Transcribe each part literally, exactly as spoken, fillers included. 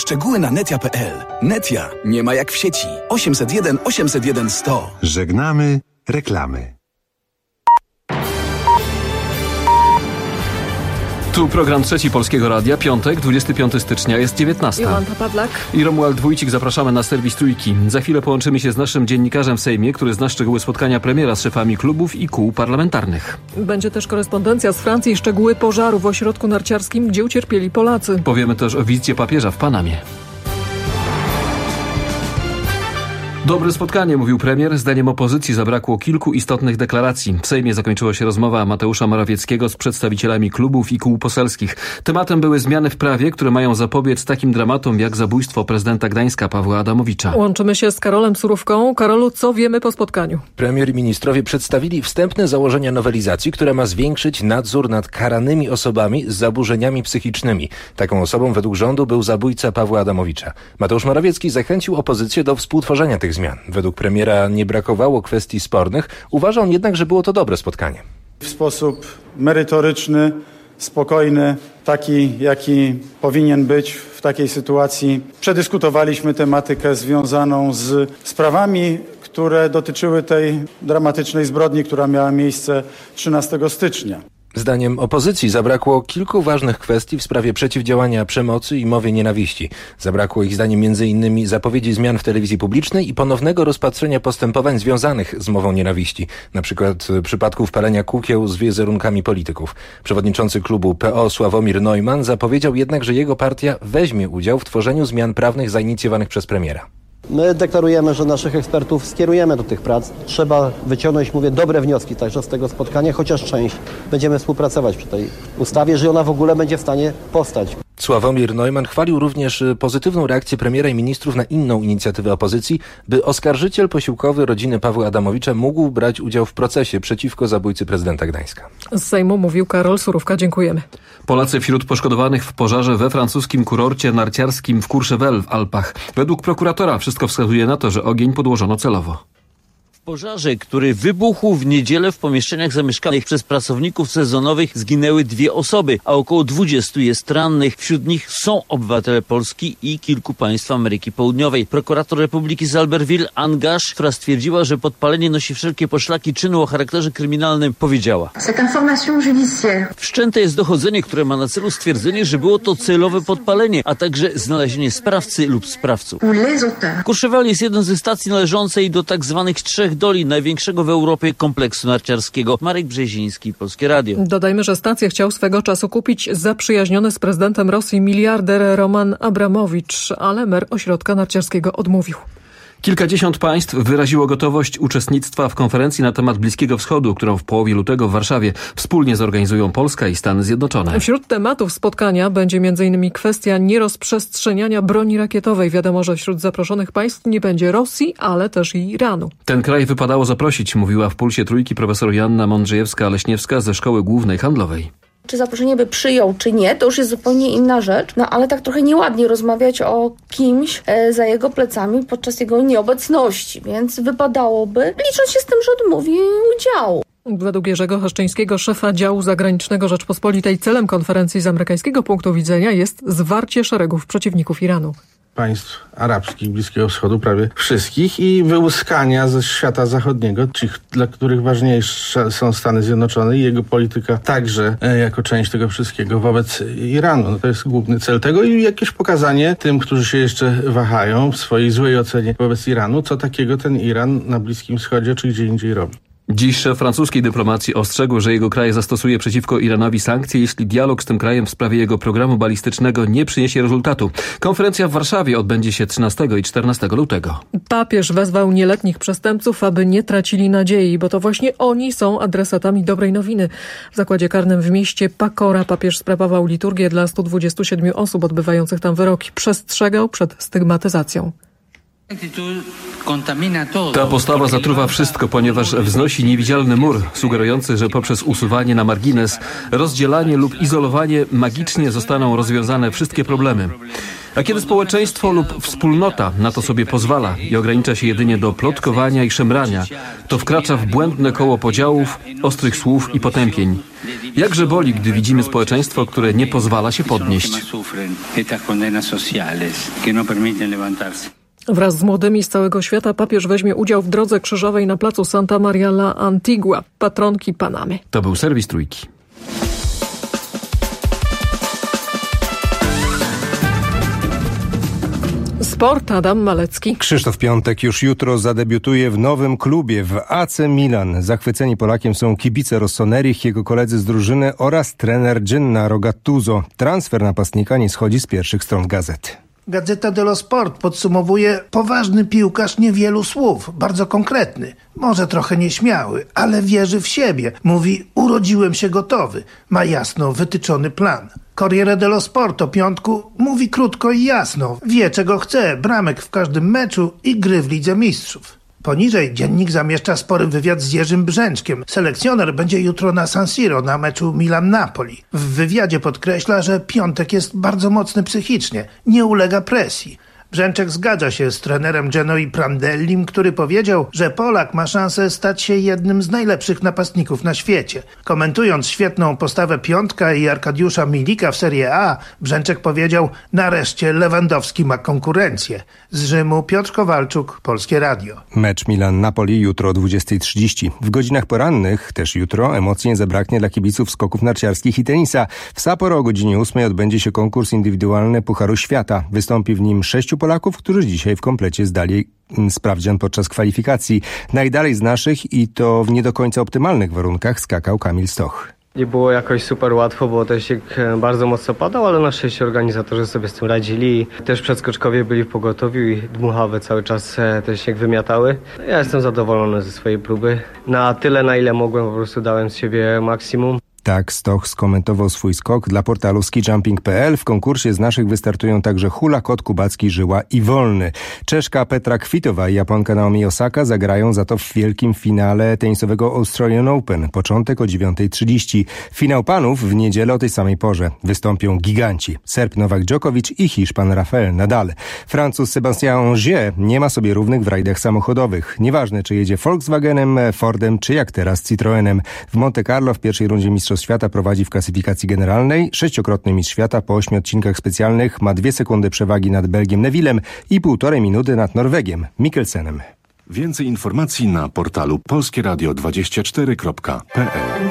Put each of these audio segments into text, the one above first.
Szczegóły na netia kropka p l. Netia nie ma jak w sieci. osiemset jeden osiemset jeden sto. Żegnamy reklamy. Tu program Trzeci Polskiego Radia, piątek, dwudziestego piątego stycznia, jest dziewiętnasta. Jolanta Pawlak i Romuald Wójcik. Zapraszamy na serwis Trójki. Za chwilę połączymy się z naszym dziennikarzem w Sejmie, który zna szczegóły spotkania premiera z szefami klubów i kół parlamentarnych. Będzie też korespondencja z Francji, szczegóły pożaru w ośrodku narciarskim, gdzie ucierpieli Polacy. Powiemy też o wizycie papieża w Panamie. Dobre spotkanie, mówił premier. Zdaniem opozycji zabrakło kilku istotnych deklaracji. W Sejmie zakończyła się rozmowa Mateusza Morawieckiego z przedstawicielami klubów i kół poselskich. Tematem były zmiany w prawie, które mają zapobiec takim dramatom jak zabójstwo prezydenta Gdańska Pawła Adamowicza. Łączymy się z Karolem Surówką. Karolu, co wiemy po spotkaniu? Premier i ministrowie przedstawili wstępne założenia nowelizacji, która ma zwiększyć nadzór nad karanymi osobami z zaburzeniami psychicznymi. Taką osobą według rządu był zabójca Pawła Adamowicza. Mateusz Morawiecki zachęcił opozycję do współtworzenia tych zmian. Według premiera nie brakowało kwestii spornych. Uważa on jednak, że było to dobre spotkanie. W sposób merytoryczny, spokojny, taki jaki powinien być w takiej sytuacji, przedyskutowaliśmy tematykę związaną z sprawami, które dotyczyły tej dramatycznej zbrodni, która miała miejsce trzynastego stycznia. Zdaniem opozycji zabrakło kilku ważnych kwestii w sprawie przeciwdziałania przemocy i mowie nienawiści. Zabrakło ich zdaniem między innymi zapowiedzi zmian w telewizji publicznej i ponownego rozpatrzenia postępowań związanych z mową nienawiści, na przykład przypadków palenia kukieł z wizerunkami polityków. Przewodniczący klubu P O Sławomir Neumann zapowiedział jednak, że jego partia weźmie udział w tworzeniu zmian prawnych zainicjowanych przez premiera. My deklarujemy, że naszych ekspertów skierujemy do tych prac. Trzeba wyciągnąć, mówię, dobre wnioski także z tego spotkania, chociaż część będziemy współpracować przy tej ustawie, że ona w ogóle będzie w stanie powstać. Sławomir Neumann chwalił również pozytywną reakcję premiera i ministrów na inną inicjatywę opozycji, by oskarżyciel posiłkowy rodziny Pawła Adamowicza mógł brać udział w procesie przeciwko zabójcy prezydenta Gdańska. Z Sejmu mówił Karol Surówka. Dziękujemy. Polacy wśród poszkodowanych w pożarze we francuskim kurorcie narciarskim w Courchevel w Alpach. Według prokuratora wszystko wskazuje na to, że ogień podłożono celowo. W pożarze, który wybuchł w niedzielę w pomieszczeniach zamieszkanych przez pracowników sezonowych, zginęły dwie osoby, a około dwudziestu jest rannych. Wśród nich są obywatele Polski i kilku państw Ameryki Południowej. Prokurator Republiki z Albertville, Anne Gash, która stwierdziła, że podpalenie nosi wszelkie poszlaki czynu o charakterze kryminalnym, powiedziała: wszczęte jest dochodzenie, które ma na celu stwierdzenie, że było to celowe podpalenie, a także znalezienie sprawcy lub sprawców. Courchevel jest jedną ze stacji należącej do tak zwanych trzech doli największego w Europie kompleksu narciarskiego. Marek Brzeziński, Polskie Radio. Dodajmy, że stację chciał swego czasu kupić zaprzyjaźniony z prezydentem Rosji miliarder Roman Abramowicz, ale mer ośrodka narciarskiego odmówił. Kilkadziesiąt państw wyraziło gotowość uczestnictwa w konferencji na temat Bliskiego Wschodu, którą w połowie lutego w Warszawie wspólnie zorganizują Polska i Stany Zjednoczone. Wśród tematów spotkania będzie m in kwestia nierozprzestrzeniania broni rakietowej. Wiadomo, że wśród zaproszonych państw nie będzie Rosji, ale też i Iranu. Ten kraj wypadało zaprosić, mówiła w Pulsie Trójki profesor Joanna Mądrzejewska-Leśniewska ze Szkoły Głównej Handlowej. Czy zaproszenie by przyjął, czy nie, to już jest zupełnie inna rzecz. No ale tak trochę nieładnie rozmawiać o kimś e, za jego plecami podczas jego nieobecności, więc wypadałoby, licząc się z tym, że odmówi udziału. Według Jerzego Haszczyńskiego, szefa działu zagranicznego Rzeczpospolitej, celem konferencji z amerykańskiego punktu widzenia jest zwarcie szeregów przeciwników Iranu. Państw arabskich, Bliskiego Wschodu, prawie wszystkich, i wyłuskania ze świata zachodniego, tych, dla których ważniejsze są Stany Zjednoczone i jego polityka także e, jako część tego wszystkiego wobec Iranu. No to jest główny cel tego i jakieś pokazanie tym, którzy się jeszcze wahają w swojej złej ocenie wobec Iranu, co takiego ten Iran na Bliskim Wschodzie czy gdzie indziej robi. Dziś szef francuskiej dyplomacji ostrzegł, że jego kraj zastosuje przeciwko Iranowi sankcje, jeśli dialog z tym krajem w sprawie jego programu balistycznego nie przyniesie rezultatu. Konferencja w Warszawie odbędzie się trzynastego i czternastego lutego. Papież wezwał nieletnich przestępców, aby nie tracili nadziei, bo to właśnie oni są adresatami dobrej nowiny. W zakładzie karnym w mieście Pacora papież sprawował liturgię dla stu dwudziestu siedmiu osób odbywających tam wyroki. Przestrzegał przed stygmatyzacją. Ta postawa zatruwa wszystko, ponieważ wznosi niewidzialny mur, sugerujący, że poprzez usuwanie na margines, rozdzielanie lub izolowanie magicznie zostaną rozwiązane wszystkie problemy. A kiedy społeczeństwo lub wspólnota na to sobie pozwala i ogranicza się jedynie do plotkowania i szemrania, to wkracza w błędne koło podziałów, ostrych słów i potępień. Jakże boli, gdy widzimy społeczeństwo, które nie pozwala się podnieść. Wraz z młodymi z całego świata papież weźmie udział w drodze krzyżowej na placu Santa Maria la Antigua, patronki Panamy. To był serwis Trójki. Sport, Adam Malecki. Krzysztof Piątek już jutro zadebiutuje w nowym klubie w A C Milan. Zachwyceni Polakiem są kibice Rossoneri, jego koledzy z drużyny oraz trener Gennaro Gattuso. Transfer napastnika nie schodzi z pierwszych stron gazet. Gazeta dello Sport podsumowuje: poważny piłkarz, niewielu słów, bardzo konkretny, może trochę nieśmiały, ale wierzy w siebie. Mówi: urodziłem się gotowy, ma jasno wytyczony plan. Corriere dello Sport o Piątku mówi krótko i jasno, wie czego chce, bramek w każdym meczu i gry w Lidze Mistrzów. Poniżej dziennik zamieszcza spory wywiad z Jerzym Brzęczkiem. Selekcjoner będzie jutro na San Siro na meczu Milan-Napoli. W wywiadzie podkreśla, że Piątek jest bardzo mocny psychicznie, nie ulega presji. Brzęczek zgadza się z trenerem Genoi Prandellim, który powiedział, że Polak ma szansę stać się jednym z najlepszych napastników na świecie. Komentując świetną postawę Piątka i Arkadiusza Milika w Serie A, Brzęczek powiedział: nareszcie Lewandowski ma konkurencję. Z Rzymu Piotr Kowalczuk, Polskie Radio. Mecz Milan-Napoli jutro o dwudziestej trzydzieści. W godzinach porannych, też jutro, emocji nie zabraknie dla kibiców skoków narciarskich i tenisa. W Sapporo o godzinie ósmej odbędzie się konkurs indywidualny Pucharu Świata. Wystąpi w nim sześciu Polaków, którzy dzisiaj w komplecie zdali sprawdzian podczas kwalifikacji. Najdalej z naszych i to w nie do końca optymalnych warunkach skakał Kamil Stoch. Nie było jakoś super łatwo, bo też śnieg bardzo mocno padał, ale na szczęście organizatorzy sobie z tym radzili. Też przedskoczkowie byli w pogotowiu i dmuchawe cały czas ten śnieg wymiatały. Ja jestem zadowolony ze swojej próby. Na tyle, na ile mogłem, po prostu dałem z siebie maksimum. Tak Stoch skomentował swój skok dla portalu skijumping kropka p l. W konkursie z naszych wystartują także Hula, Kot Kubacki, Żyła i Wolny. Czeszka Petra Kwitowa i Japonka Naomi Osaka zagrają za to w wielkim finale tenisowego Australian Open. Początek o dziewiątej trzydzieści. Finał panów w niedzielę o tej samej porze. Wystąpią giganci. Serb Nowak Djokovic i Hiszpan Rafael Nadal. Francuz Sébastien Ogier nie ma sobie równych w rajdach samochodowych. Nieważne, czy jedzie Volkswagenem, Fordem, czy jak teraz Citroenem. W Monte Carlo w pierwszej rundzie mistrzostw świata prowadzi w klasyfikacji generalnej. Sześciokrotny mistrz świata po ośmiu odcinkach specjalnych ma dwie sekundy przewagi nad Belgiem Nevillem i półtorej minuty nad Norwegiem Mikkelsenem. Więcej informacji na portalu polskie radio dwadzieścia cztery kropka p l.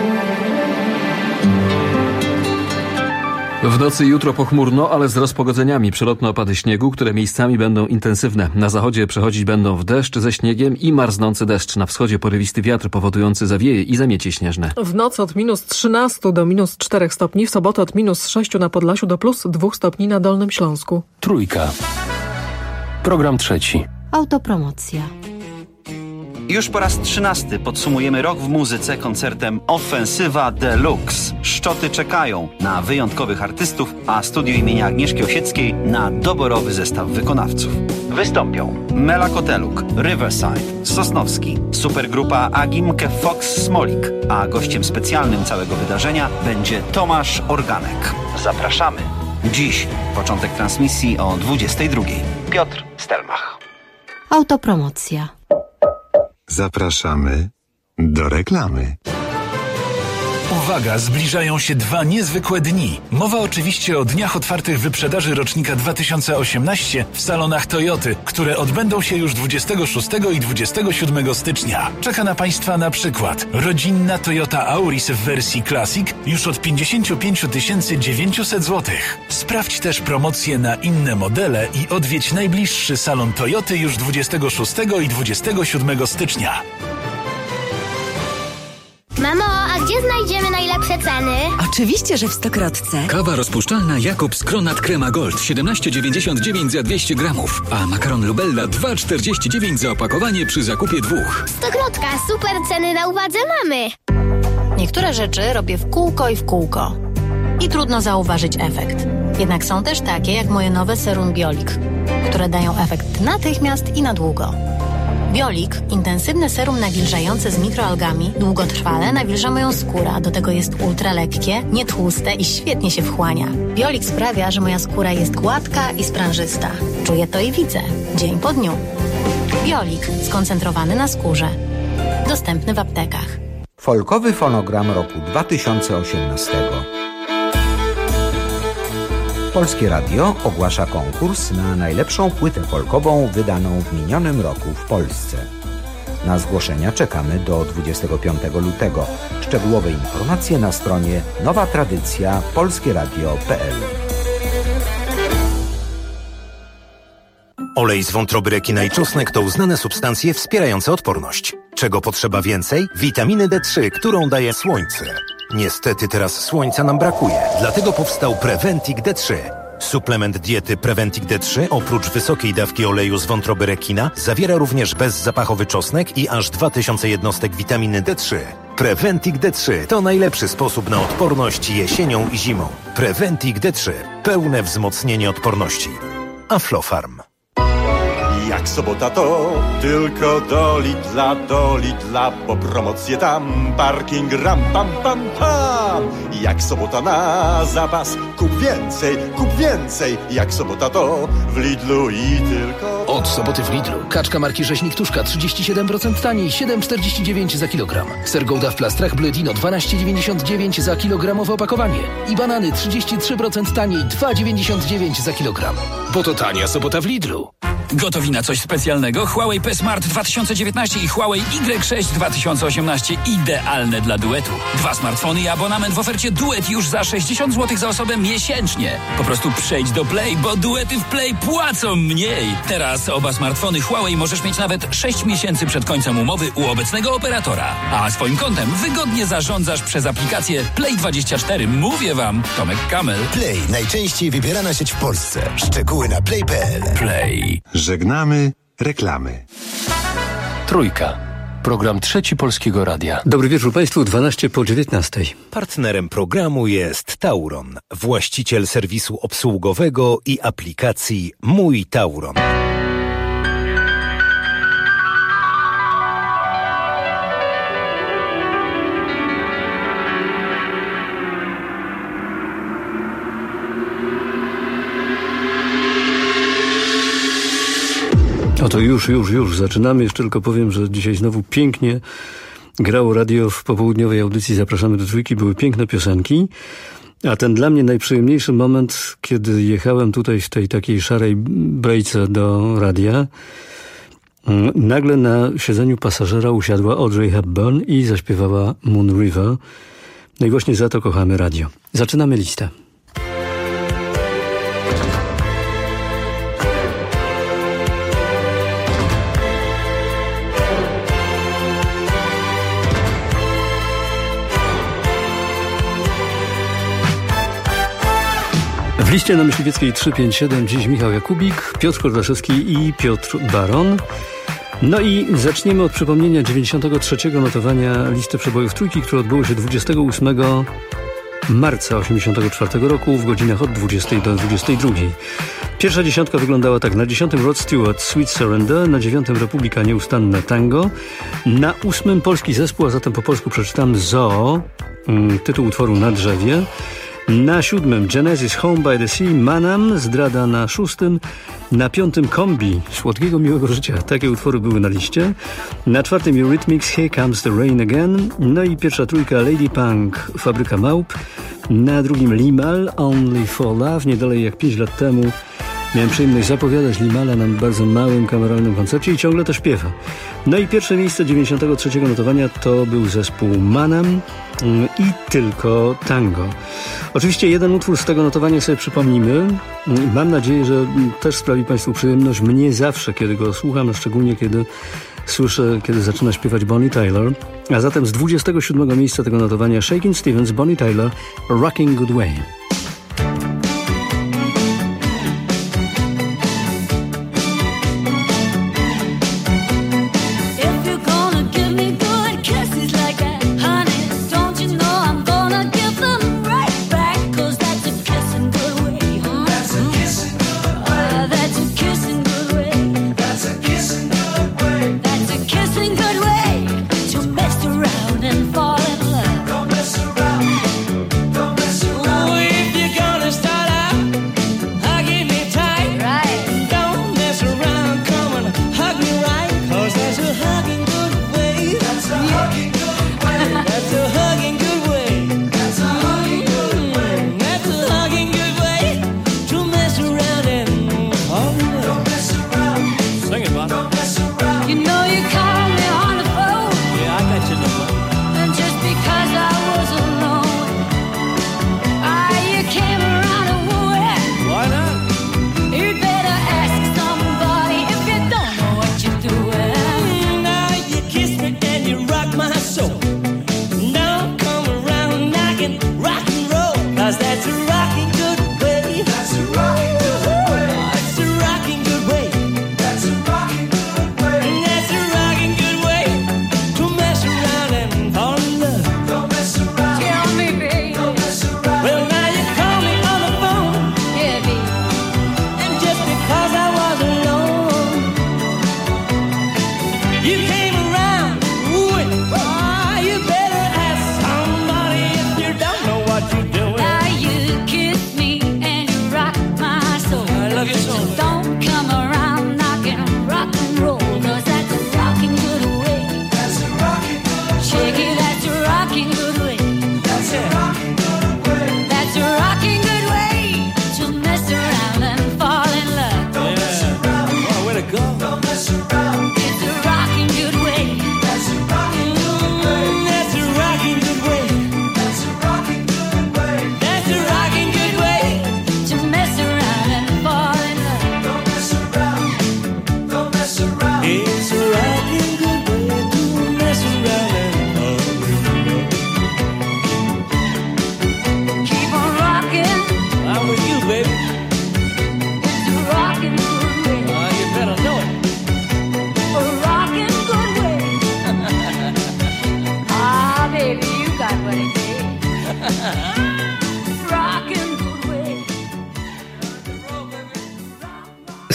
W nocy jutro pochmurno, ale z rozpogodzeniami. Przelotne opady śniegu, które miejscami będą intensywne. Na zachodzie przechodzić będą w deszcz ze śniegiem i marznący deszcz. Na wschodzie porywisty wiatr powodujący zawieje i zamiecie śnieżne. W nocy od minus trzynastu do minus czterech stopni, w sobotę od minus sześciu na Podlasiu do plus dwóch stopni na Dolnym Śląsku. Trójka. Program trzeci. Autopromocja. Już po raz trzynasty podsumujemy rok w muzyce koncertem Ofensywa Deluxe. Szczoty czekają na wyjątkowych artystów, a studio imienia Agnieszki Osieckiej na doborowy zestaw wykonawców. Wystąpią Mela Koteluk, Riverside, Sosnowski, supergrupa Agimke Fox Smolik, a gościem specjalnym całego wydarzenia będzie Tomasz Organek. Zapraszamy. Dziś początek transmisji o dwudziestej drugiej. Piotr Stelmach. Autopromocja. Zapraszamy do reklamy. Uwaga, zbliżają się dwa niezwykłe dni. Mowa oczywiście o dniach otwartych wyprzedaży rocznika dwa tysiące osiemnastego w salonach Toyoty, które odbędą się już dwudziestego szóstego i dwudziestego siódmego stycznia. Czeka na Państwa na przykład rodzinna Toyota Auris w wersji Classic już od pięćdziesiąt pięć tysięcy dziewięćset złotych. Sprawdź też promocje na inne modele i odwiedź najbliższy salon Toyoty już dwudziestego szóstego i dwudziestego siódmego stycznia. Mamo, a gdzie znajdziemy najlepsze ceny? Oczywiście, że w Stokrotce. Kawa rozpuszczalna Jakobs Kronat Crema Gold siedemnaście dziewięćdziesiąt dziewięć za dwieście gramów, a makaron Lubella dwa czterdzieści dziewięć za opakowanie przy zakupie dwóch. Stokrotka, super ceny na uwadze mamy. Niektóre rzeczy robię w kółko i w kółko. I trudno zauważyć efekt. Jednak są też takie jak moje nowe serum Biolik, które dają efekt natychmiast i na długo. Biolik, intensywne serum nawilżające z mikroalgami, długotrwale nawilża moją skórę, a do tego jest ultralekkie, nietłuste i świetnie się wchłania. Biolik sprawia, że moja skóra jest gładka i sprężysta. Czuję to i widzę, dzień po dniu. Biolik, skoncentrowany na skórze. Dostępny w aptekach. Folkowy fonogram roku dwa tysiące osiemnastego. Polskie Radio ogłasza konkurs na najlepszą płytę folkową wydaną w minionym roku w Polsce. Na zgłoszenia czekamy do dwudziestego piątego lutego. Szczegółowe informacje na stronie nowa tradycja polskieradio kropka p l. Olej z wątroby rekina i czosnek to uznane substancje wspierające odporność. Czego potrzeba więcej? Witaminy D trzy, którą daje słońce. Niestety teraz słońca nam brakuje, dlatego powstał Preventic D trzy. Suplement diety Preventic D trzy oprócz wysokiej dawki oleju z wątroby rekina zawiera również bezzapachowy czosnek i aż dwa tysiące jednostek witaminy D trzy. Preventic D trzy to najlepszy sposób na odporność jesienią i zimą. Preventic D trzy. Pełne wzmocnienie odporności. Aflofarm. Jak sobota to tylko do Lidla, do Lidla, bo promocje tam, parking ram, pam, pam, pam. Jak sobota na zapas, kup więcej, kup więcej. Jak sobota to w Lidlu i tylko... Od soboty w Lidlu. Kaczka marki Rzeźnik Tuszka trzydzieści siedem procent taniej, siedem czterdzieści dziewięć za kilogram. Ser Gouda w plastrach Bledino dwanaście dziewięćdziesiąt dziewięć za kilogramowe opakowanie. I banany trzydzieści trzy procent taniej, dwa dziewięćdziesiąt dziewięć za kilogram. Bo to tania sobota w Lidlu. Gotowi na coś specjalnego? Huawei P Smart dwa tysiące dziewiętnaście i Huawei Y sześć dwa tysiące osiemnaście idealne dla duetu. Dwa smartfony i abonament w ofercie duet już za sześćdziesiąt złotych za osobę miesięcznie. Po prostu przejdź do Play, bo duety w Play płacą mniej. Teraz oba smartfony Huawei możesz mieć nawet sześć miesięcy przed końcem umowy u obecnego operatora. A swoim kontem wygodnie zarządzasz przez aplikację Play dwadzieścia cztery. Mówię wam, Tomek Kamel. Play, najczęściej wybierana sieć w Polsce. Szczegóły na play kropka p l. Play. Żegnamy reklamy. Trójka. Program Trzeci Polskiego Radia. Dobry wieczór Państwu, dwanaście po dziewiętnastej. Partnerem programu jest Tauron, właściciel serwisu obsługowego i aplikacji Mój Tauron. Oto już, już, już zaczynamy. Jeszcze tylko powiem, że dzisiaj znowu pięknie grało radio w popołudniowej audycji Zapraszamy do Trójki. Były piękne piosenki. A ten dla mnie najprzyjemniejszy moment, kiedy jechałem tutaj w tej takiej szarej brejce do radia, nagle na siedzeniu pasażera usiadła Audrey Hepburn i zaśpiewała Moon River. No i właśnie za to kochamy radio. Zaczynamy listę. W liście na Myśliwieckiej trzysta pięćdziesiąt siedem dziś Michał Jakubik, Piotr Kordaszewski i Piotr Baron. No i zaczniemy od przypomnienia dziewięćdziesiątego trzeciego notowania listy przebojów Trójki, które odbyło się dwudziestego ósmego marca osiemdziesiątego czwartego roku w godzinach od dwudziestej do dwudziestej drugiej. Pierwsza dziesiątka wyglądała tak. Na dziesiątym Rod Stewart, Sweet Surrender, na dziewiątym Republika Nieustanne Tango, na ósmym polski zespół, a zatem po polsku przeczytam Zoo, tytuł utworu Na drzewie. Na siódmym Genesis Home by the Sea, Manam, Zdrada na szóstym. Na piątym Kombi, Słodkiego Miłego Życia. Takie utwory były na liście. Na czwartym Eurythmics, Here Comes the Rain Again. No i pierwsza trójka Lady Punk, Fabryka Małp. Na drugim Limal, Only for Love. Nie dalej jak pięć lat temu miałem przyjemność zapowiadać Limala na bardzo małym kameralnym koncercie i ciągle to śpiewa. No i pierwsze miejsce dziewięćdziesiątego trzeciego notowania to był zespół Manam i tylko tango. Oczywiście jeden utwór z tego notowania sobie przypomnimy. Mam nadzieję, że też sprawi Państwu przyjemność. Mnie zawsze, kiedy go słucham, a szczególnie kiedy słyszę, kiedy zaczyna śpiewać Bonnie Tyler. A zatem z dwudziestego siódmego miejsca tego notowania Shakin' Stevens, Bonnie Tyler, Rocking Good Way. Don't you know I'm gonna give them right back, 'cause that's a kissing good way.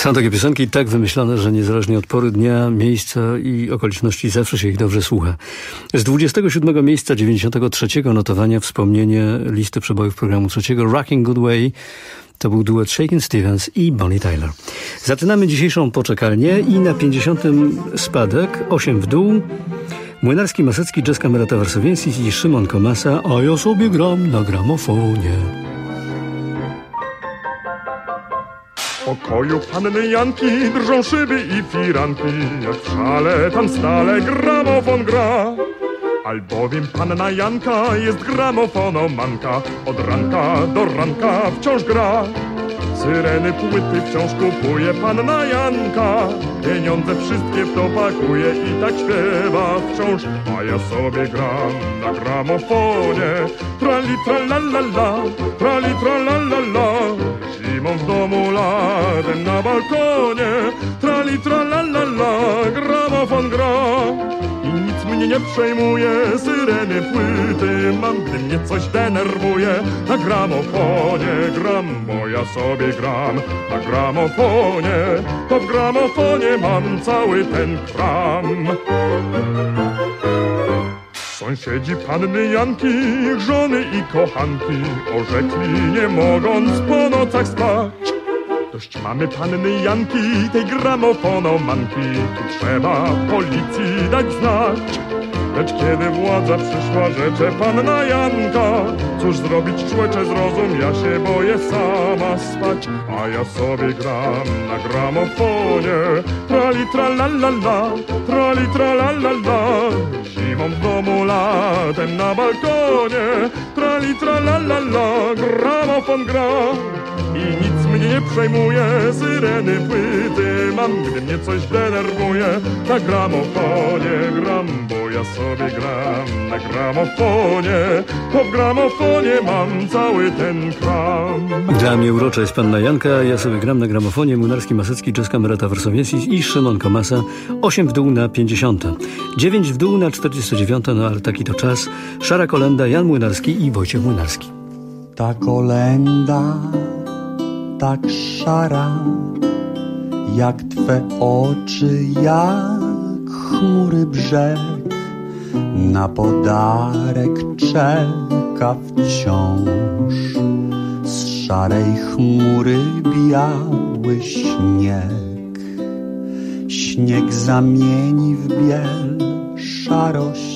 Są takie piosenki tak wymyślone, że niezależnie od pory dnia, miejsca i okoliczności zawsze się ich dobrze słucha. Z dwudziestego siódmego miejsca dziewięćdziesiątego trzeciego notowania wspomnienie listy przebojów programu trzeciego Rocking Good Way. To był duet Shakin' Stevens i Bonnie Tyler. Zaczynamy dzisiejszą poczekalnię i na pięćdziesiątym spadek, osiem w dół. Młynarski, Masecki, Jazz Kamerata Warsowiensis i Szymon Komasa, a ja sobie gram na gramofonie. W pokoju panny Janki drżą szyby i firanki, jak w szale tam stale gramofon gra. Albowiem panna Janka jest gramofonomanka, od ranka do ranka wciąż gra. Syreny, płyty wciąż kupuje panna Janka, pieniądze wszystkie w to pakuje i tak śpiewa wciąż. A ja sobie gram na gramofonie, trali tralalala, trali tralalala. Zimą w domu, latem na balkonie, trali tralalala, gramofon gra. I nic mnie nie przejmuje, syreny, płyty mam, gdy mnie coś denerwuje. Na gramofonie gram, bo ja sobie gram. Na gramofonie, to w gramofonie mam cały ten kram. Sąsiedzi panny Janki, żony i kochanki orzekli, nie mogąc po nocach spać. Dość mamy panny Janki, tej gramofonomanki, tu trzeba policji dać znać. Lecz kiedy władza przyszła, rzecze panna Janka, cóż zrobić, człecze, zrozum, ja się boję sama spać. A ja sobie gram na gramofonie, trali tralalala, trali tralalala. Zimą w domu, latem na balkonie, trali tralalala, gramofon gra. I nic mnie nie przejmuje, syreny, płyty mam, gdy mnie coś denerwuje. Na gramofonie gram, bo ja sobie gram. Na gramofonie, po gramofonie mam cały ten kram. Dla mnie urocza jest panna Janka, ja sobie gram na gramofonie. Młynarski, Masecki, Jazz Kamerata Warsowiensis i Szymon Komasa. osiem w dół na pięćdziesiąte. dziewięć w dół na czterdzieste dziewiąte, no ale taki to czas. Szara kolenda, Jan Młynarski i Wojciech Młynarski. Ta kolenda tak szara, jak twe oczy, jak chmury brzeg. Na podarek czeka wciąż z szarej chmury biały śnieg. Śnieg zamieni w biel szarość,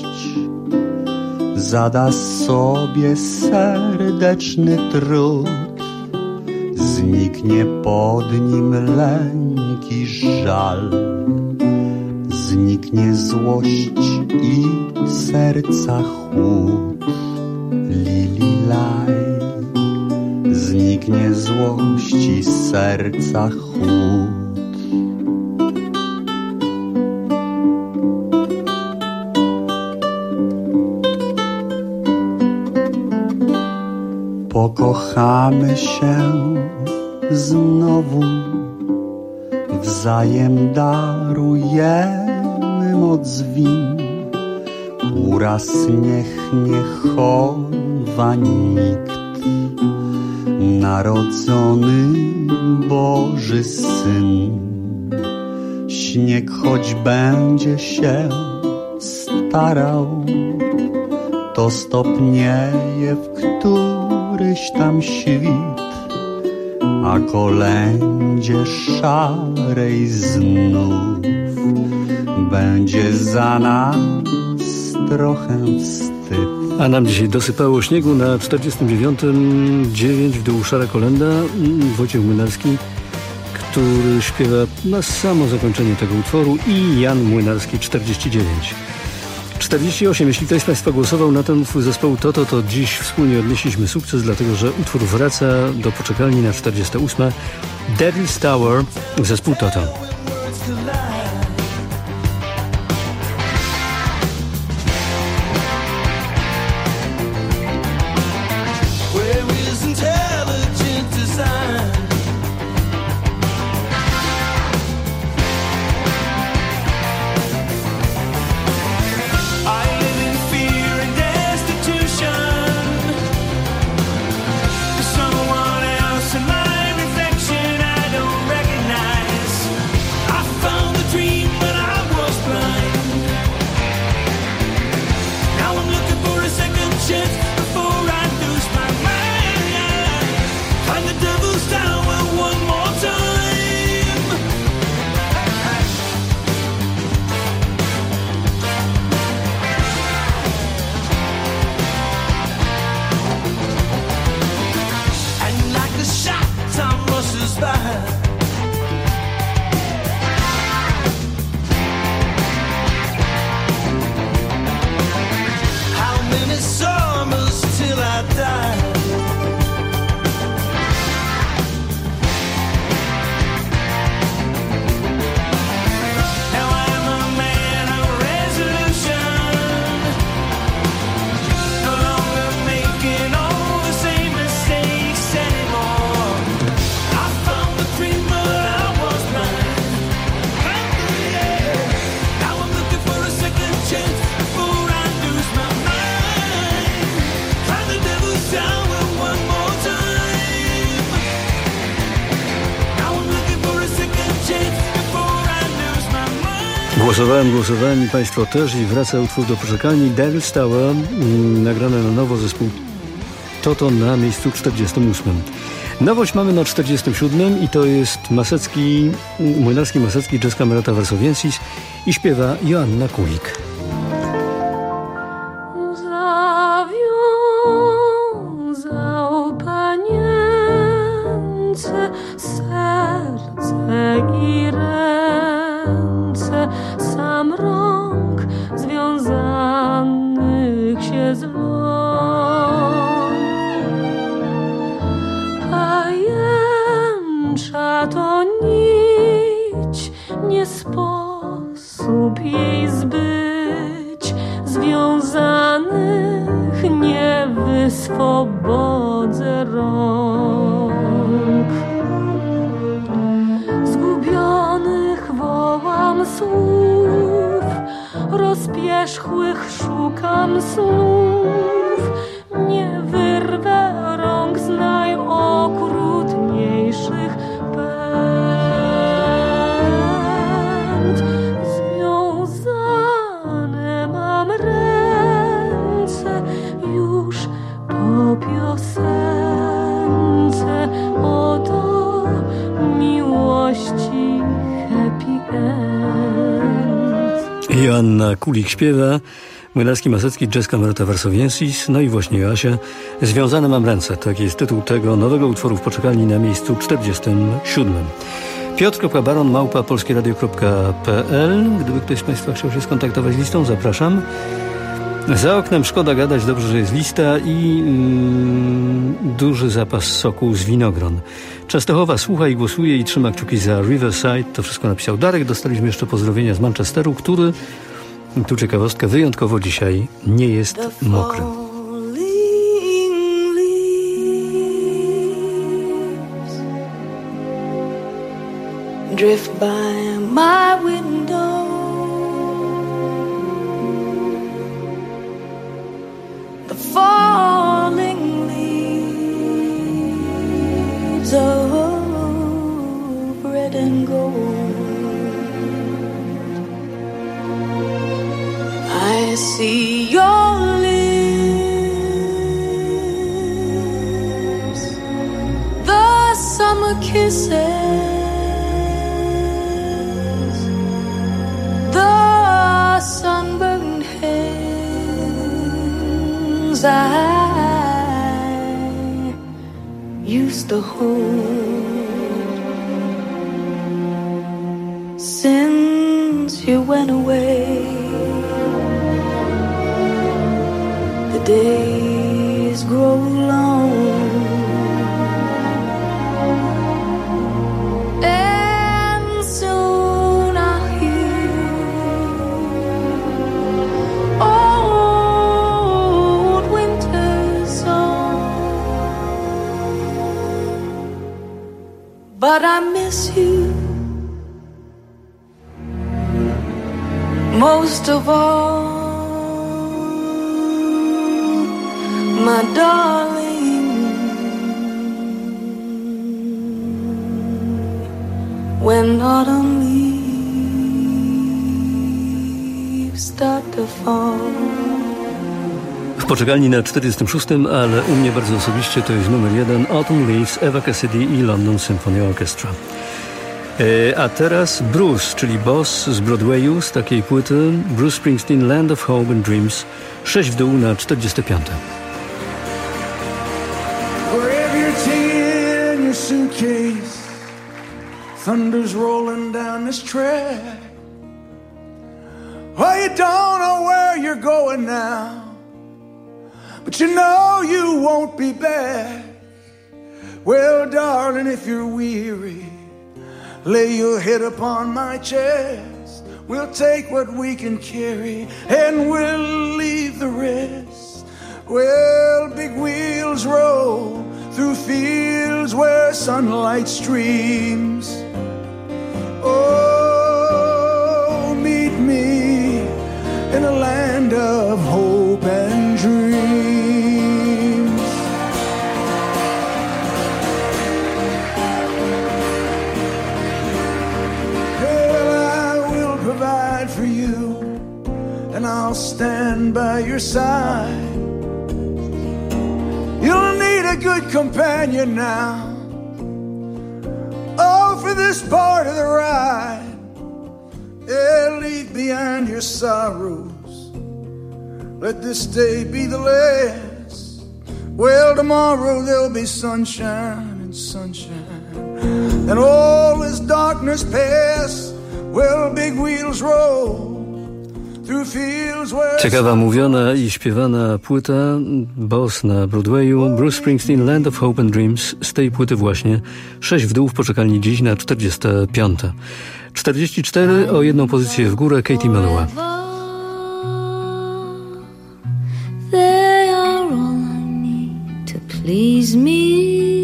zada sobie serdeczny trud. Zniknie pod nim lęk i żal, zniknie złość i serca chłód. Lililaj, zniknie złość i serca chłód. Pokochamy się znowu, wzajem darujemy moc win. Uraz niech nie chowa nikt, narodzony Boży Syn. Śnieg choć będzie się starał, to stopnieje w któryś tam świt, a kolędzie szarej znów będzie za nas trochę wstyd. A nam dzisiaj dosypało śniegu na czterdziestym dziewiątym, dziewięć w dół, szara kolenda. Wojciech Młynarski, który śpiewa na samo zakończenie tego utworu, i Jan Młynarski, czterdzieści dziewięć. czterdzieści osiem. Jeśli ktoś z Państwa głosował na ten utwór zespołu Toto, to dziś wspólnie odnieśliśmy sukces, dlatego że utwór wraca do poczekalni na czterdzieste ósme. Devil's Tower, zespół Toto. Someone else in my reflection I don't recognize. Głosowałem, głosowałem i Państwo też i wraca utwór do poczekalni Devil's Tower, mm, nagrane na nowo zespół Toto na miejscu czterdziestym ósmym. Nowość mamy na czterdziestym siódmym i to jest Masecki, Młynarski Masecki Jazz Camerata Varsoviensis i śpiewa Joanna Kulik. Zawiązał panience serce i ręce, sam rąk związanych się z pajęcza to nić, nie sposób jej zbyć, związanych nie wyswobodzę rąk. Zgubionych wołam słów, rozpierzchłych szukam snów, nie wyrwę rąk z najokrutniejszych pęd. Związane mam ręce już po piosence, oto miłości happy end. Joanna Kulik śpiewa, Młynarski Masecki Jazz Camerata Varsoviensis, no i właśnie Joasia, Związane mam ręce, taki jest tytuł tego nowego utworu w poczekalni na miejscu czterdziestym siódmym. Piotr.baron małpa polskieradio kropka p l. Gdyby ktoś z Państwa chciał się skontaktować z listą, zapraszam. Za oknem szkoda gadać, dobrze, że jest lista i mm, duży zapas soku z winogron. Częstochowa słucha i głosuje i trzyma kciuki za Riverside. To wszystko napisał Darek. Dostaliśmy jeszcze pozdrowienia z Manchesteru, który, tu ciekawostka, wyjątkowo dzisiaj nie jest mokry. Drift by my window, the falling leaves of red and gold. I see your lips, the summer kisses, the sunburned hands I used to hold. Since you went away, the days grow long, and soon I'll hear old winter's song. But I miss you most of all, my darling. When autumn leaves start to fall. W poczekalni na czterdziestym szóstym, ale u mnie bardzo osobiście to jest numer jeden, Autumn Leaves, Eva Cassidy i London Symphony Orchestra. A teraz Bruce, czyli boss z Broadwayu, z takiej płyty Bruce Springsteen, Land of Hope and Dreams, sześć w dół na czterdziestym piątym. Wherever you're taking your suitcase, thunder's rolling down this track. Well, you don't know where you're going now, but you know you won't be back. Well, darling, if you're weary, lay your head upon my chest. We'll take what we can carry and we'll leave the rest. Well, big wheels roll through fields where sunlight streams. Oh, meet me in a land of hope and dreams. Well, I will provide I'll stand by your side. You'll need a good companion now. Oh, for this part of the ride. Yeah, leave behind your sorrows. Let this day be the last. Well, tomorrow there'll be sunshine and sunshine. And all this darkness pass. Well, big wheels roll. Ciekawa mówiona i śpiewana płyta, Boss na Broadwayu, Bruce Springsteen, Land of Hope and Dreams. Z tej płyty właśnie sześć w dół w poczekalni dziś na czterdzieste piąte. czterdzieści cztery o jedną pozycję w górę, Katie Melua. They are all I need to please me.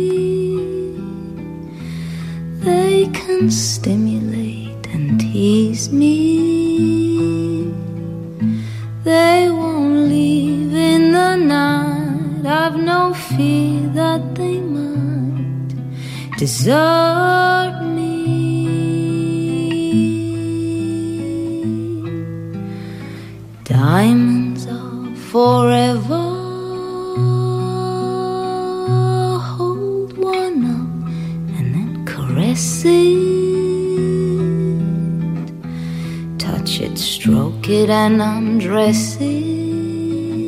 They can stimulate and tease me. They won't leave in the night. I've no fear that they might desert me. Diamonds are forever. Hold one up and then caress it. Touch it, stroke it and undress it.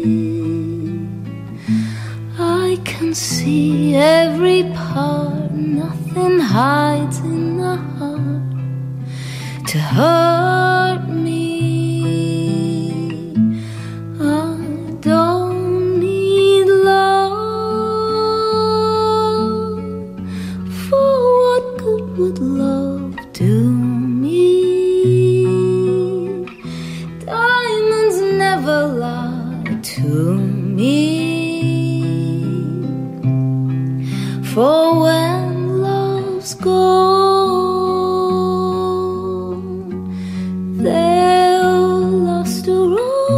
I can see every part. Nothing hides in the heart to hurt me. I don't need love. For what good would love do? To me, for when love's gone, they'll lost a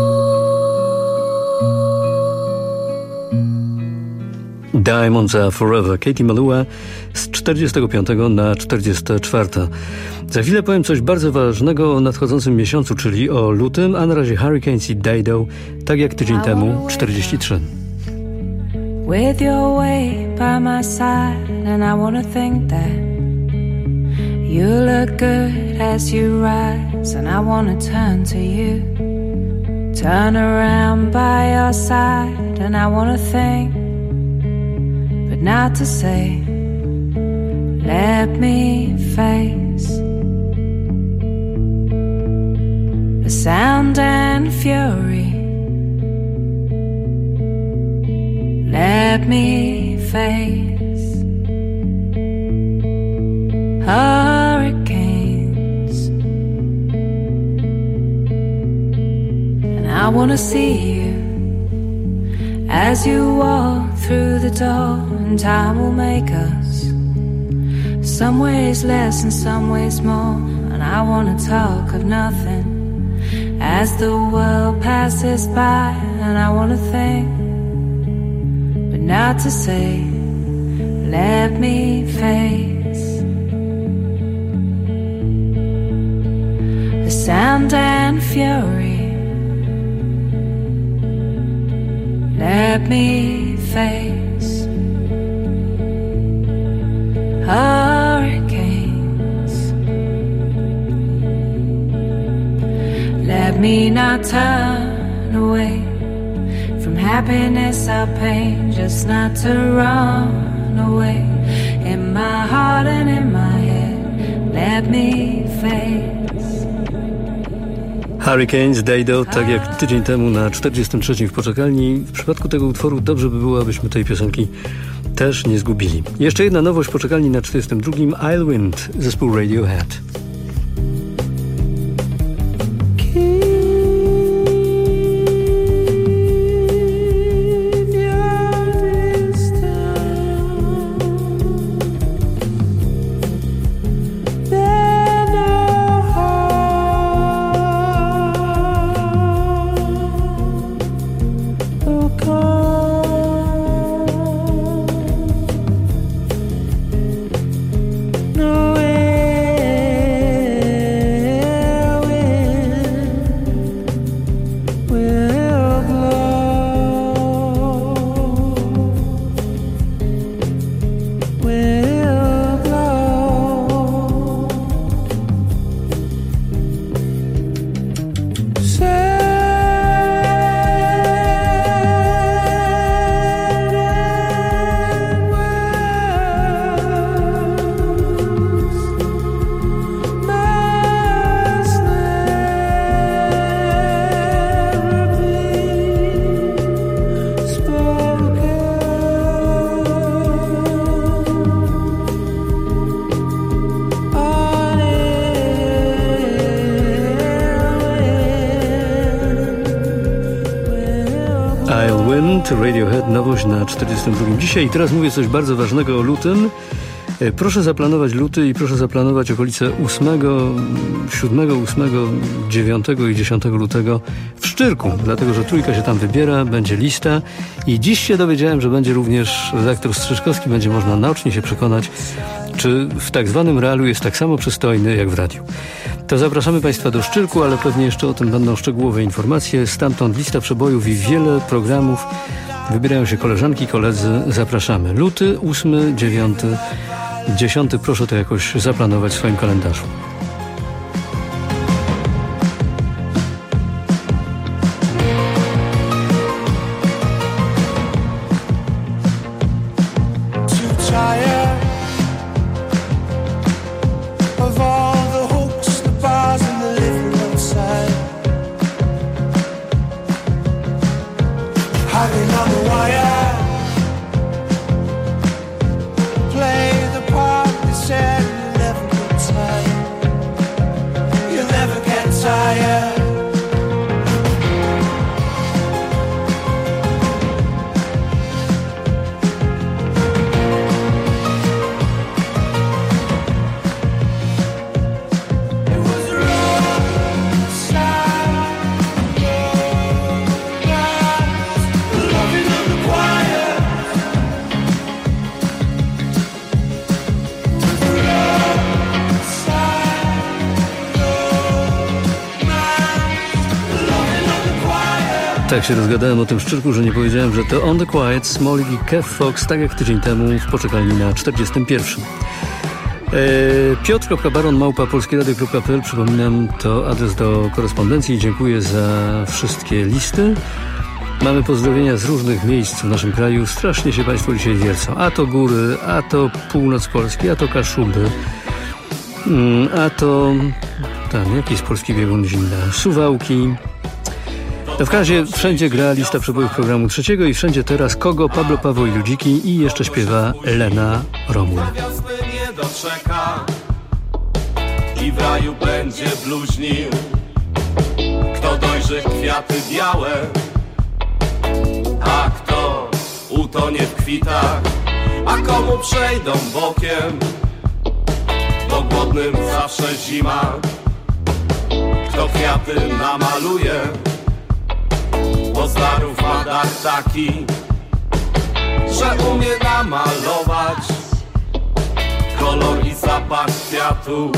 Diamonds Are Forever, Katie Melua z czterdziestego piątego na czterdzieste czwarte. Za chwilę powiem coś bardzo ważnego o nadchodzącym miesiącu, czyli o lutym, a na razie Hurricanes i Dido, tak jak tydzień temu, czterdzieści trzy. With your way by my side, and I wanna think that you look good as you rise, and I wanna turn to you, turn around by your side, and I wanna think, but not to say, let me face the sound and fury. Let me face hurricanes, and I wanna see you as you walk through the door, and time will make us some ways less and some ways more. And I wanna talk of nothing as the world passes by, and I wanna think, but not to say, let me face the sound and fury. Let me face hurricanes. Let me not turn away from happiness or pain, just not to run away. In my heart and in my head, let me face Hurricanes, Dido, tak jak tydzień temu na czterdziestym trzecim w poczekalni. W przypadku tego utworu dobrze by było, abyśmy tej piosenki też nie zgubili. Jeszcze jedna nowość w poczekalni na czterdziestym drugim. I'll Wind, zespół Radiohead. no way. Road, Radiohead, nowość na czterdziestym drugim dzisiaj. I teraz mówię coś bardzo ważnego o lutym. Proszę zaplanować luty i proszę zaplanować okolice ósmego, siódmego, ósmego, dziewiątego i dziesiątego lutego w Szczyrku, dlatego że trójka się tam wybiera, będzie lista i dziś się dowiedziałem, że będzie również redaktor Strzyczkowski, będzie można naocznie się przekonać, czy w tak zwanym realu jest tak samo przystojny jak w radiu. To zapraszamy Państwa do Szczyrku, ale pewnie jeszcze o tym będą szczegółowe informacje. Stamtąd lista przebojów i wiele programów. Wybierają się koleżanki, koledzy. Zapraszamy. Luty, ósmy, dziewiąty, dziesiąty. Proszę to jakoś zaplanować w swoim kalendarzu. Tak się rozgadałem o tym Szczyrku, że nie powiedziałem, że to On The Quiet, Smolik i Kev Fox, tak jak tydzień temu w poczekalni na czterdziestym pierwszym. Eee, piotr kropka baron małpa polskieradio kropka p l. Przypominam, to adres do korespondencji i dziękuję za wszystkie listy. Mamy pozdrowienia z różnych miejsc w naszym kraju. Strasznie się Państwo dzisiaj wiercą. A to góry, a to północ Polski, a to Kaszuby, a to tam jakiś polski biegun zimna, Suwałki. To w każdym razie wszędzie gra lista przebojów programu trzeciego i wszędzie teraz Kogo, Pablo, Paweł i Ludziki i jeszcze śpiewa Lena Romul. Wiosny nie doczeka i w raju będzie bluźnił. Kto dojrzy kwiaty białe, a kto utonie w kwitach, a komu przejdą bokiem, bo głodnym zawsze zima. Kto kwiaty namaluje, bo zdarów ma dar taki, że umie namalować kolor i zapach kwiatów.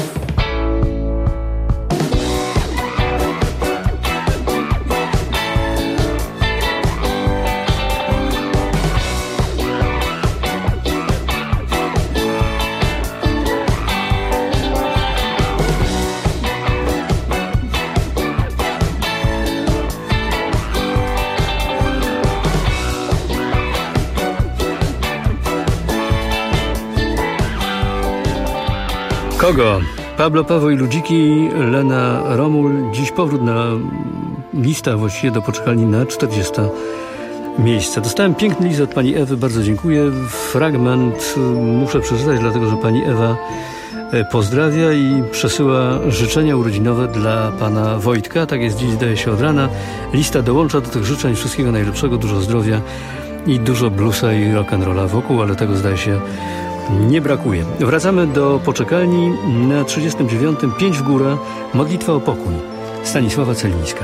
Kogo? Pablo, Paweł i Ludziki, Lena Romul. Dziś powrót na lista, właściwie do poczekalni na czterdzieste miejsce. Dostałem piękny list od pani Ewy, bardzo dziękuję. Fragment muszę przeczytać, dlatego że pani Ewa pozdrawia i przesyła życzenia urodzinowe dla pana Wojtka. Tak jest dziś, zdaje się, od rana. Lista dołącza do tych życzeń wszystkiego najlepszego, dużo zdrowia i dużo bluesa i rock'n'rolla wokół, ale tego, zdaje się, nie brakuje. Wracamy do poczekalni na trzydziestym dziewiątym. Pięć w górę. Modlitwa o pokój. Stanisława Celińska.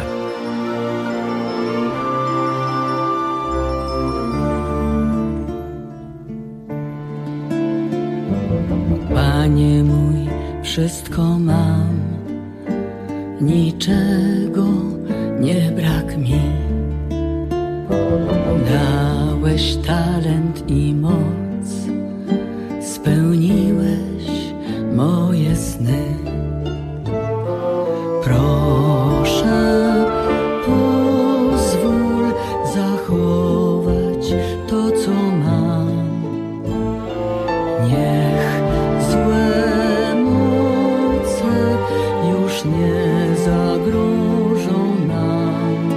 Panie mój, wszystko mam, niczego nie brak mi. Dałeś talent i moc, spełniłeś moje sny. Proszę, pozwól zachować to, co mam. Niech złe moce już nie zagrożą nam.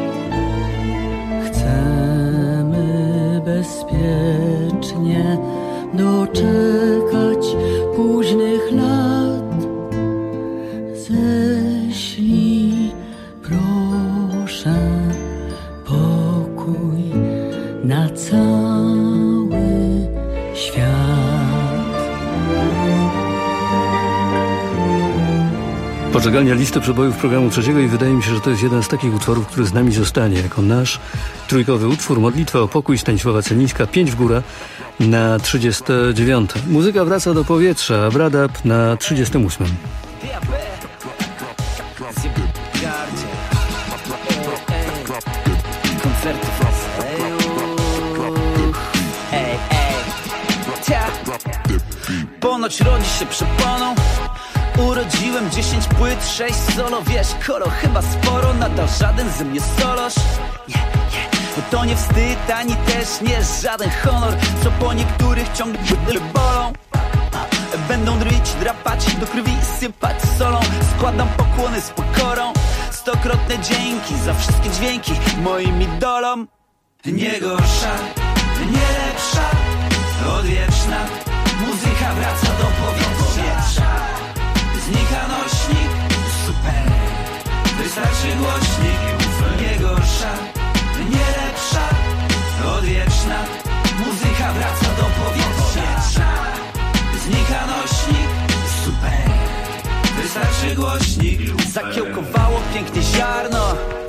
Chcemy bezpiecznie doczekać późnych lat. Ześlij, proszę, pokój na na cały świat. Poczekalnia listy przebojów programu trzeciego i wydaje mi się, że to jest jeden z takich utworów, który z nami zostanie jako nasz trójkowy utwór. Modlitwa o pokój Stanisława Celińska, pięć w górę na trzydzieste dziewiąte. Muzyka wraca do powietrza, a Bradap na trzydziestym ósmym. Ponoć rodzi się przeponą. Urodziłem dziesięć płyt, sześć solo. Wiesz, koro chyba sporo, nadal żaden ze mnie solosz. Nie, nie, to nie wstyd, ani też nie żaden honor, co po niektórych ciągle bolą. Będą dryć, drapać, do krwi sypać solą. Składam pokłony z pokorą. Stokrotne dzięki za wszystkie dźwięki moim idolom. Nie gorsza, nie lepsza, odwieczna muzyka wraca do powietrza. Znika nośnik, super, wystarczy głośnik. Nie gorsza, nie lepsza, odwieczna muzyka wraca do powietrza. Znika nośnik, super, wystarczy głośnik. Zakiełkowało pięknie ziarno,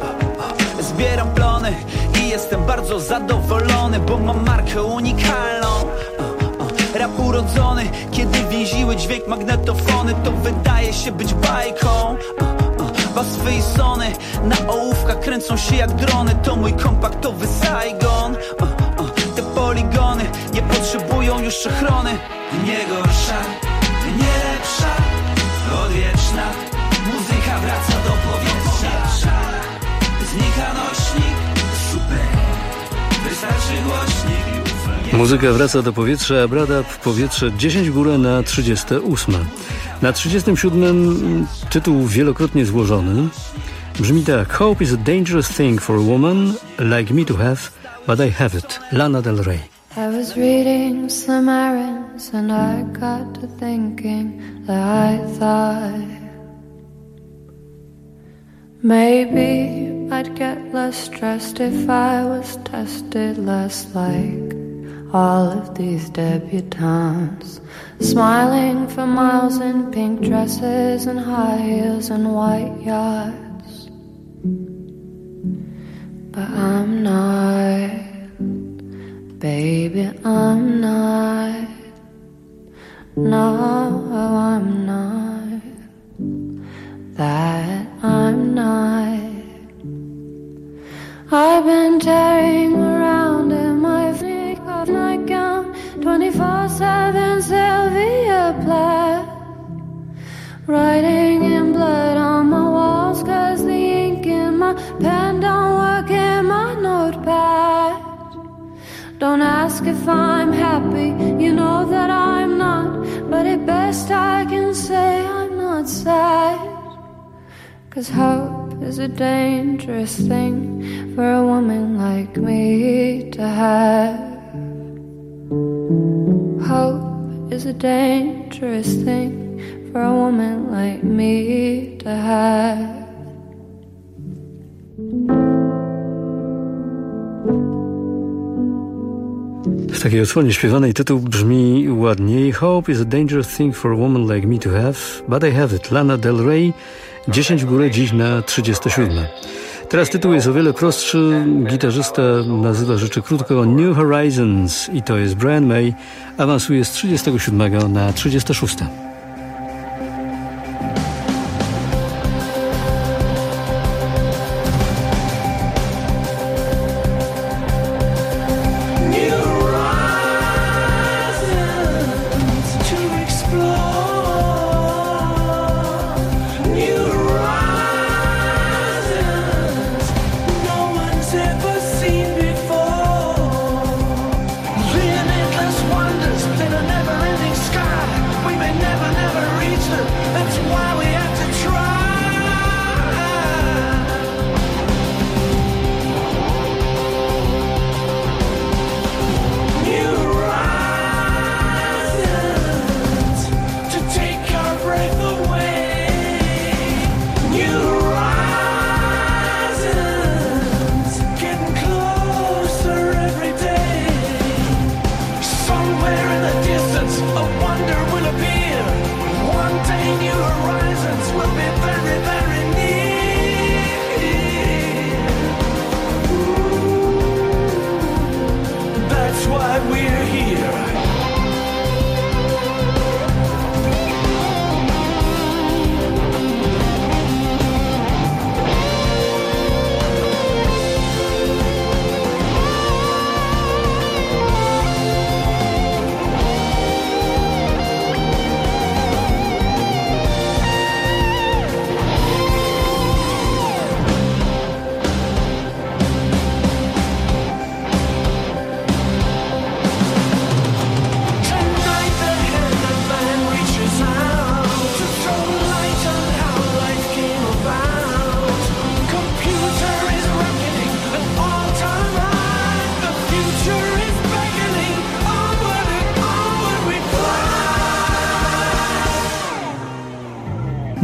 zbieram plony i jestem bardzo zadowolony, bo mam markę unikalną. Rap urodzony, kiedy więziły dźwięk magnetofony, to wydaje się być bajką. Baswy i sony na ołówkach kręcą się jak drony, to mój kompaktowy Saigon. Te poligony nie potrzebują już ochrony. Nie gorsza, nie lepsza, odwieczna muzyka wraca do powietrza. Znika nośnik, super, wystarczy głośnik. Muzyka wraca do powietrza, a Bradap w powietrze dziesięć w górę na trzydzieste ósme. Na trzydziestym siódmym tytuł wielokrotnie złożony brzmi tak: Hope is a dangerous thing for a woman like me to have, but I have it. Lana Del Rey. I was reading some errands and I got to thinking that I thought maybe I'd get less stressed if I was tested less like all of these debutantes, smiling for miles in pink dresses and high heels and white yachts. But I'm not, baby, I'm not. No, I'm not. That I'm not. I've been tearing around in my nightgown, twenty-four seven Sylvia Plath, writing in blood on my walls, cause the ink in my pen don't work in my notepad. Don't ask if I'm happy, you know that I'm not, but at best I can say I'm not sad, cause hope is a dangerous thing for a woman like me to have. Hope is a dangerous thing for a woman like me to have. W takiej odsłonie śpiewanej tytuł brzmi ładniej: Hope is a dangerous thing for a woman like me to have, but I have it. Lana Del Rey, dziesięć w górę dziś na trzydzieste siódme. Teraz tytuł jest o wiele prostszy. Gitarzysta nazywa rzeczy krótko New Horizons i to jest Brian May. Awansuje z trzydziestego siódmego na trzydzieste szóste. Never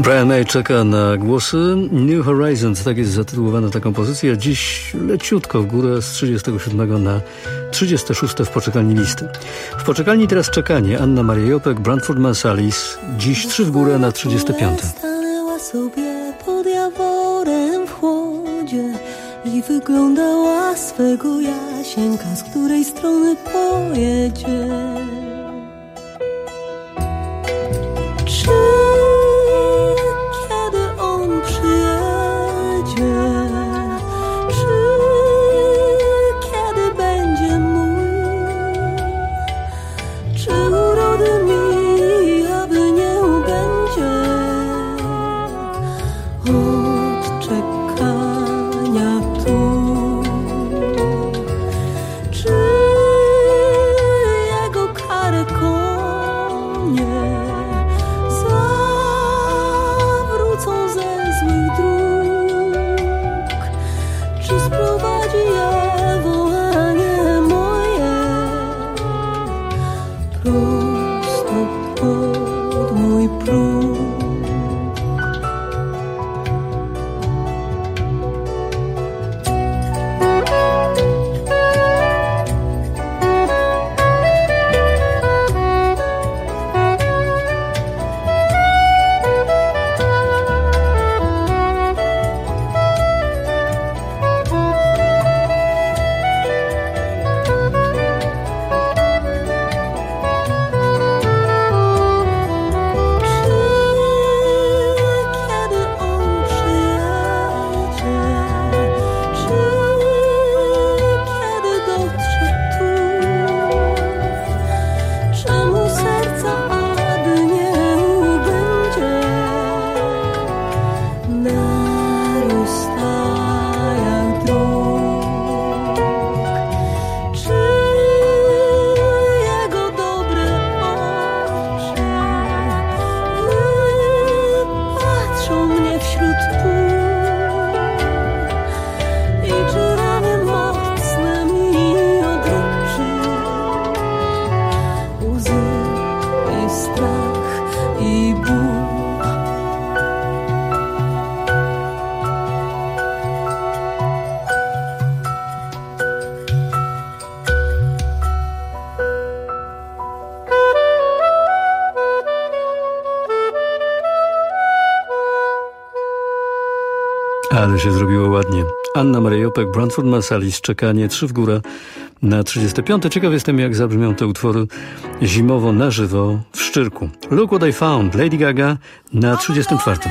Brian May czeka na głosy. New Horizons, tak jest zatytułowana ta kompozycja. Dziś leciutko w górę z trzydziestego siódmego na trzydzieste szóste w poczekalni listy. W poczekalni teraz czekanie. Anna Maria Jopek, Branford Marsalis. Dziś trzy w górę na trzydzieste piąte. Stanęła sobie pod jaworem w chłodzie i wyglądała swego Jasieńka, z której strony pojedzie. Czy kiedy on przyjedzie, czy kiedy będzie mój, czy urody mi aby nie ubędzie od czekania tu, czy jego kary konie zawrócą ze złych dróg, czy sprowadzi je wołanie moje prosto pod mój próg. Ale się zrobiło ładnie. Anna Maria Jopek, Branford Marsalis, czekanie trzy w górę na trzydzieste piąte. Ciekaw jestem, jak zabrzmią te utwory zimowo na żywo w Szczyrku. Look What I Found, Lady Gaga na trzydziestym czwartym.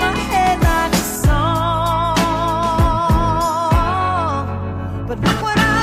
But look what I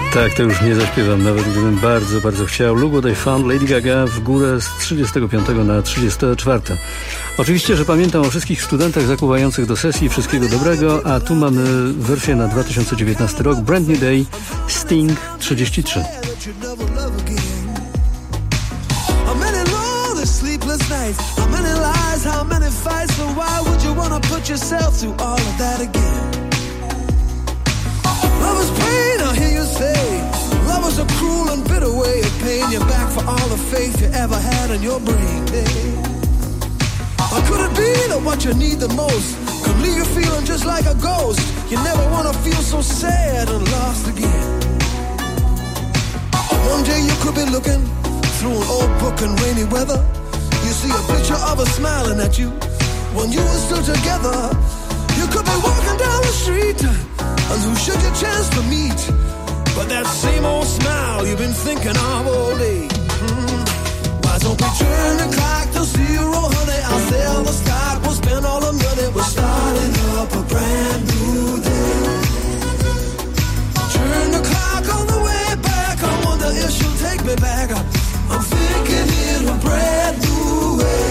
Tak, to już nie zaśpiewam, nawet gdybym bardzo, bardzo chciał. Look What I Found, Lady Gaga w górę z trzydziestego piątego na trzydzieste czwarte. Oczywiście, że pamiętam o wszystkich studentach zakuwających do sesji, wszystkiego dobrego, a tu mamy wersję na dwa tysiące dziewiętnasty rok, Brand New Day, Sting trzydzieści trzy. Love is pain, I hear you say. Love is a cruel and bitter way of paying you back for all the faith you ever had in your brain. Or could it be that what you need the most could leave you feeling just like a ghost? You never want to feel so sad and lost again. One day you could be looking through an old book in rainy weather. You see a picture of her smiling at you when you were still together. You could be walking down the street and who should you chance to meet? But that same old smile you've been thinking of all day. Mm. Why don't we turn the clock to zero, honey? I'll sell the stock, we'll spend all the money. We're starting up a brand new day. Turn the clock on the way back. I wonder if she'll take me back. I'm thinking in a brand new way.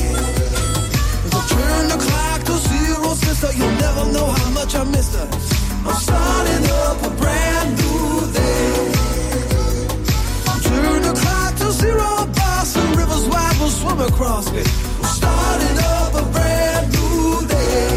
Turn the clock to zero, sister. You'll never know how much I missed her. I'm starting up a brand new day. Turn the clock to zero, boss, and rivers wide will swim across me. I'm starting up a brand new day.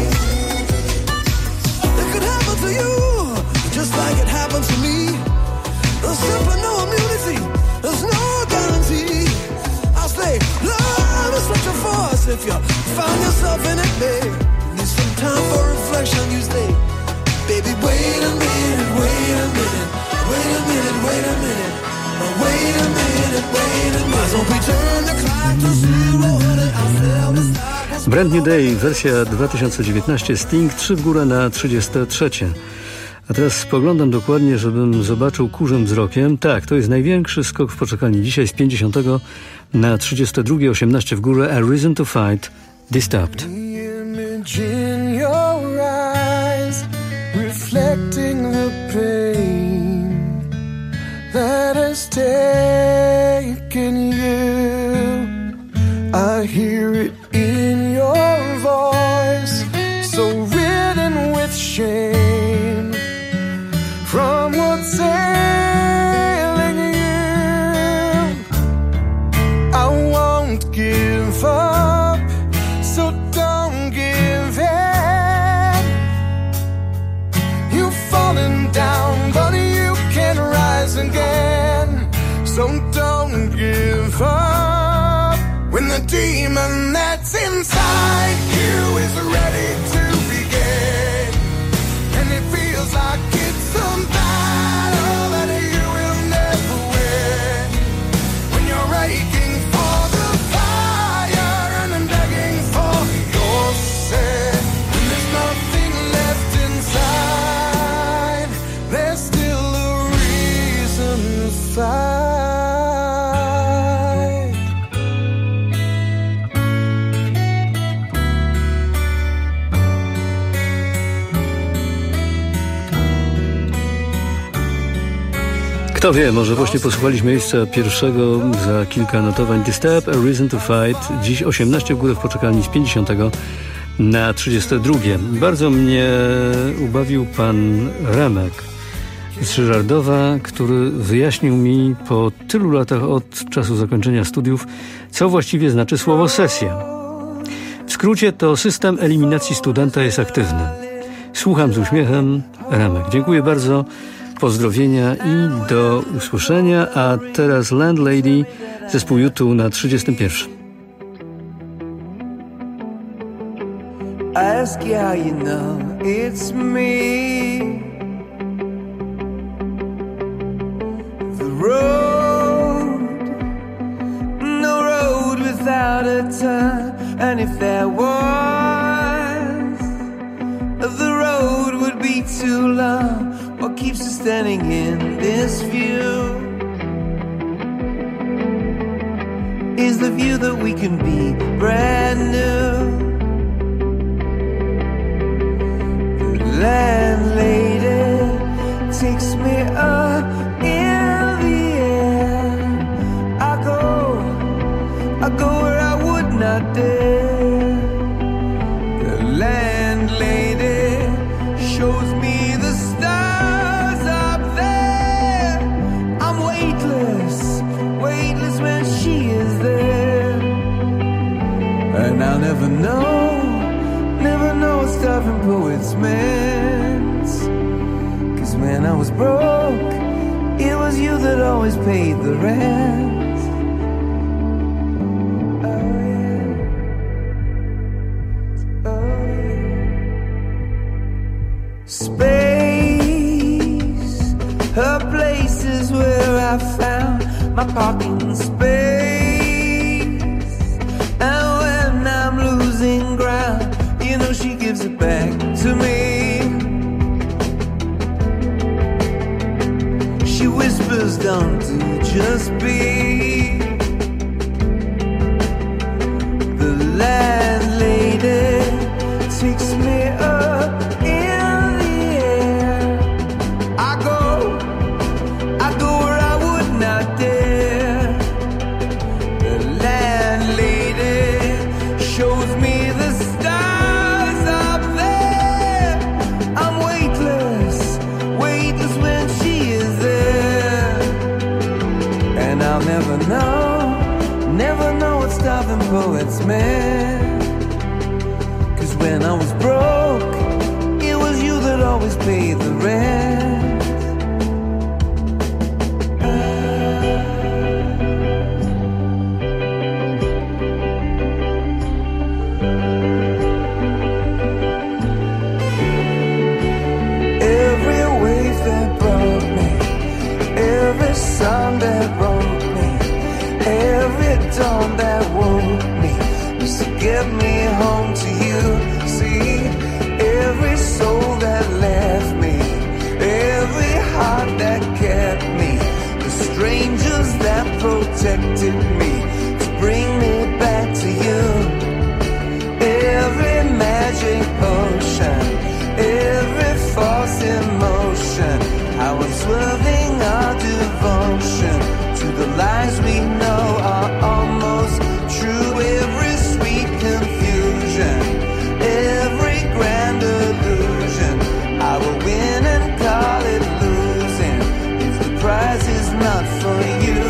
It could happen to you, just like it happened to me. There's simply no immunity, there's no guarantee. I'll say, love is such a force. If you find yourself in it, babe, need some time for reflection, you stay. Baby, wait a minute, wait a minute, wait a minute, wait a minute, wait a minute, wait a minute. Don't we turn the clock to zero, honey, I'll sell the stock. Brand New Day, wersja dwa tysiące dziewiętnaście, Sting, trzy w górę na trzydzieste trzecie. A teraz spoglądam dokładnie, żebym zobaczył kurzym wzrokiem. Tak, to jest największy skok w poczekalni. Dzisiaj z pięćdziesiątego na trzydzieste drugie, osiemnaście w górę, A Reason to Fight, Disturbed. Reflecting the pain that has taken you, I hear it in your voice, so ridden with shame from what's ailing you. I won't give up, so don't give in. You've fallen down, but you can rise again, so don't give up. When the demon that's inside you is ready to begin, and it feels like it's a battle that you will never win. When you're aching for the fire and begging for your sin, when there's nothing left inside, there's still a reason to fight. Kto wie, może właśnie posłuchaliśmy miejsca pierwszego za kilka notowań. Disturb, A Reason to Fight. Dziś osiemnaście w górę w poczekalni z pięćdziesiątego na trzydzieste drugie. Bardzo mnie ubawił pan Remek z Żyrardowa, który wyjaśnił mi po tylu latach od czasu zakończenia studiów, co właściwie znaczy słowo sesja. W skrócie to system eliminacji studenta jest aktywny. Słucham z uśmiechem, Remek. Dziękuję bardzo. Pozdrowienia i do usłyszenia, a teraz Landlady, zespół U dwa na trzydziestym pierwszym. Ask you how you know it's me. The road, no road without a turn, and if there was, the road would be too long. What keeps us standing in this view is the view that we can be brand new. The landlady takes me up in the air. I go, I go where I would not dare. The landlady shows me the stars up there. I'm weightless, weightless when she is there. And I'll never know, never know what starving poets meant. 'Cause when I was broke, it was you that always paid the rent. Space, her place is where I found my parking space. And when I'm losing ground, you know she gives it back to me. She whispers, don't you just be the landlady takes me up. Poets man, 'cause when I was broke, it was you that always paid the rent. Every wave that brought me, every song that wrote me, every dawn that woke me, just to get me home to you. See, every soul that left me, every heart that kept me, the strangers that protected me to bring me back to you. Every magic potion, every false emotion, how unswerving our devotion to the lies we know are almost true. Every sweet confusion, every grand illusion, I will win and call it losing if the prize is not for you.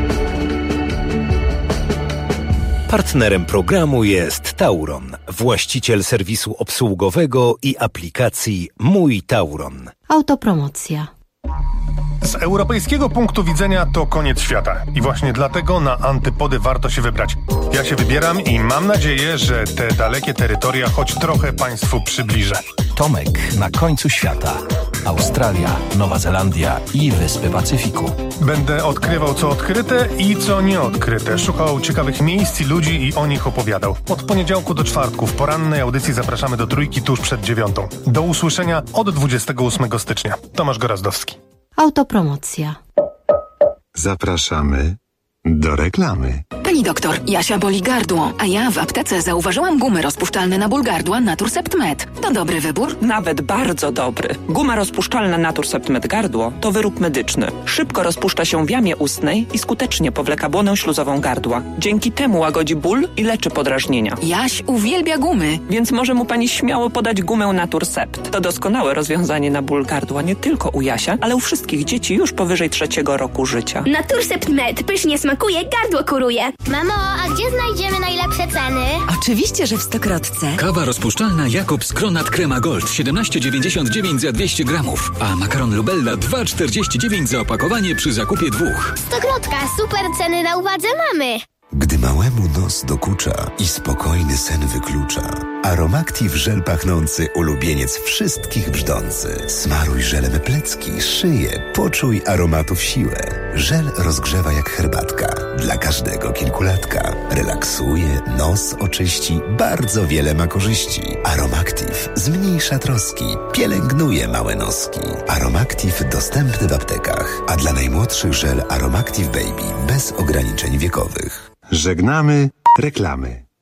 Partnerem programu jest Tauron, właściciel serwisu obsługowego i aplikacji Mój Tauron. Autopromocja. Z europejskiego punktu widzenia to koniec świata i właśnie dlatego na antypody warto się wybrać. Ja się wybieram i mam nadzieję, że te dalekie terytoria choć trochę Państwu przybliżę. Tomek na końcu świata. Australia, Nowa Zelandia i Wyspy Pacyfiku. Będę odkrywał co odkryte i co nieodkryte. Szukał ciekawych miejsc i ludzi i o nich opowiadał. Od poniedziałku do czwartku w porannej audycji zapraszamy do Trójki tuż przed dziewiątą. Do usłyszenia od dwudziestego ósmego stycznia. Tomasz Gorazdowski. Autopromocja. Zapraszamy do reklamy. Pani doktor, Jasia boli gardło, a ja w aptece zauważyłam gumy rozpuszczalne na ból gardła Naturcept Med. To dobry wybór? Nawet bardzo dobry. Guma rozpuszczalna Naturcept Med gardło to wyrób medyczny. Szybko rozpuszcza się w jamie ustnej i skutecznie powleka błonę śluzową gardła. Dzięki temu łagodzi ból i leczy podrażnienia. Jaś uwielbia gumy. Więc może mu pani śmiało podać gumę Naturcept. To doskonałe rozwiązanie na ból gardła nie tylko u Jasia, ale u wszystkich dzieci już powyżej trzeciego roku życia. Naturcept Med pysznie smakuje, gardło kuruje. Mamo, a gdzie znajdziemy najlepsze ceny? Oczywiście, że w Stokrotce. Kawa rozpuszczalna Jakobs Kronat Crema Gold siedemnaście dziewięćdziesiąt dziewięć za dwieście gramów, a makaron Lubella dwa czterdzieści dziewięć za opakowanie przy zakupie dwóch. Stokrotka, super ceny na uwadze mamy. Gdy małemu nos dokucza i spokojny sen wyklucza, Aromactive żel pachnący, ulubieniec wszystkich brzdący. Smaruj żelem plecki, szyję, poczuj aromatów siłę. Żel rozgrzewa jak herbatka, dla każdego kilkulatka. Relaksuje, nos oczyści, bardzo wiele ma korzyści. Aromactive zmniejsza troski, pielęgnuje małe noski. Aromactive dostępny w aptekach, a dla najmłodszych żel Aromactive Baby bez ograniczeń wiekowych. Żegnamy reklamy.